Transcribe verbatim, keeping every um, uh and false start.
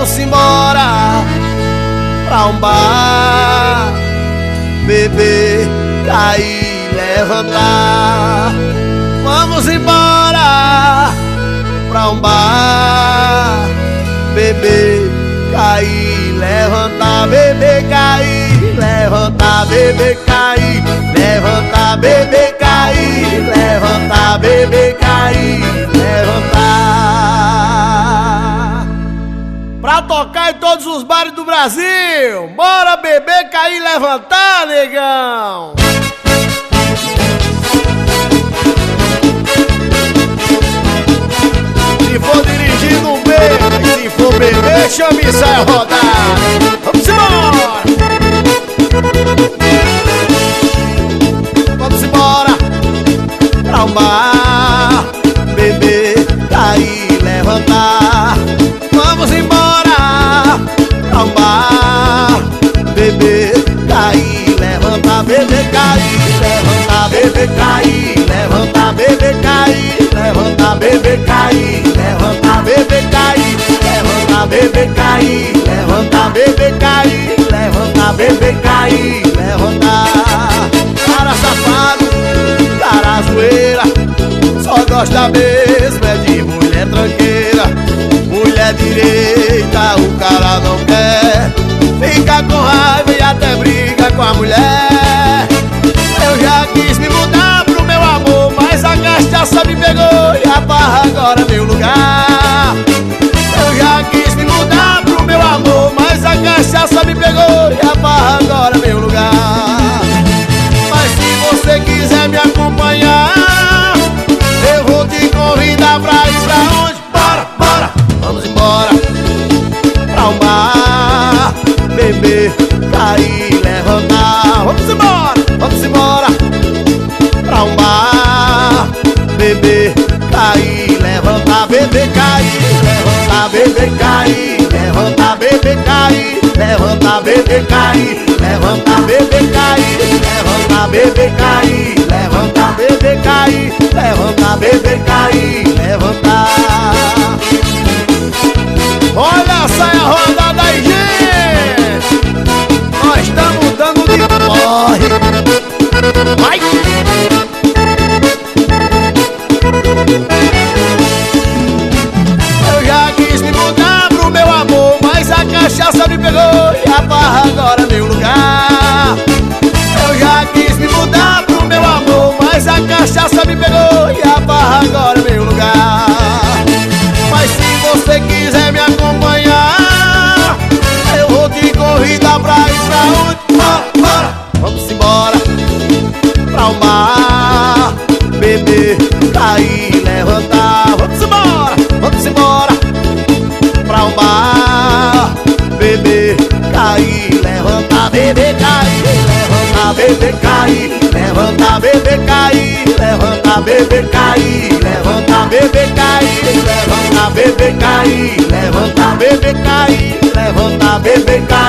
Vamos embora pra um bar, beber, cair, levantar. Vamos embora pra um bar, beber, cair, levantar, beber, cair, levantar, beber, cair, levantar, beber, cair, levantar, beber, cair, levantar. Pra tocar em todos os bares do Brasil. Bora beber, cair, levantar, negão. Se for dirigindo um beijo, se for beber, chame e sai rodar. Vamos embora! Vamos embora pra um bar, beber, cair, levantar. Vamos embora pra um bar, beber, cair, levantar, beber, cair, levantar, beber, cair, levantar, beber, cair, levantar, beber, cair, levantar, beber, cair, levantar, beber, cair, levantar, beber, cair, levantar, beber, cair, levantar. Cara safado, cara zoeira, só gosta mesmo é de mulher tranqueira. Mulher direita o cara não quer, fica com raiva e até briga com a mulher. Eu já quis me mudar pro meu amor, mas a cachaça me pegou e a barra agora é meu lugar. Eu já quis me mudar pro meu amor, mas a cachaça me pegou e a barra agora é meu lugar. Mas se você quiser me acompanhar, eu vou te convidar pra ir pra onde? Bora, bora! Vamos embora pra um bar, beber, cair, levantar. Vamos embora, vamos embora pra um bar, beber, cair, levantar, beber, cair, levantar, beber, cair, levantar, beber, cair, levantar, beber, cair, levantar, beber, cair, levantar, beber, cair, levantar, beber, cair, levantar, beber, cair, levantar. Olha a saia rodada aí, gente! Nós estamos dando de corre! Vai! Eu já quis me mudar pro meu amor, mas a cachaça me pegou e a barra agora é meu lugar. Eu já quis me mudar pro meu amor, mas a cachaça me pegou e a barra agora é meu lugar. Mas se você quiser me acompanhar, eu vou te convidar pra ir pra onde? Bora, bora! Vamos embora pra um bar, beber, cair, levantar. Vamos embora, vamos embora pra um bar, beber, cair, levantar, beber, cair, levantar, beber, cair, levantar, beber, cair, levantar, beber, cair, levantar, beber, cair, levantar, beber, cair, levantar, beber, cair, levantar, beber, cair.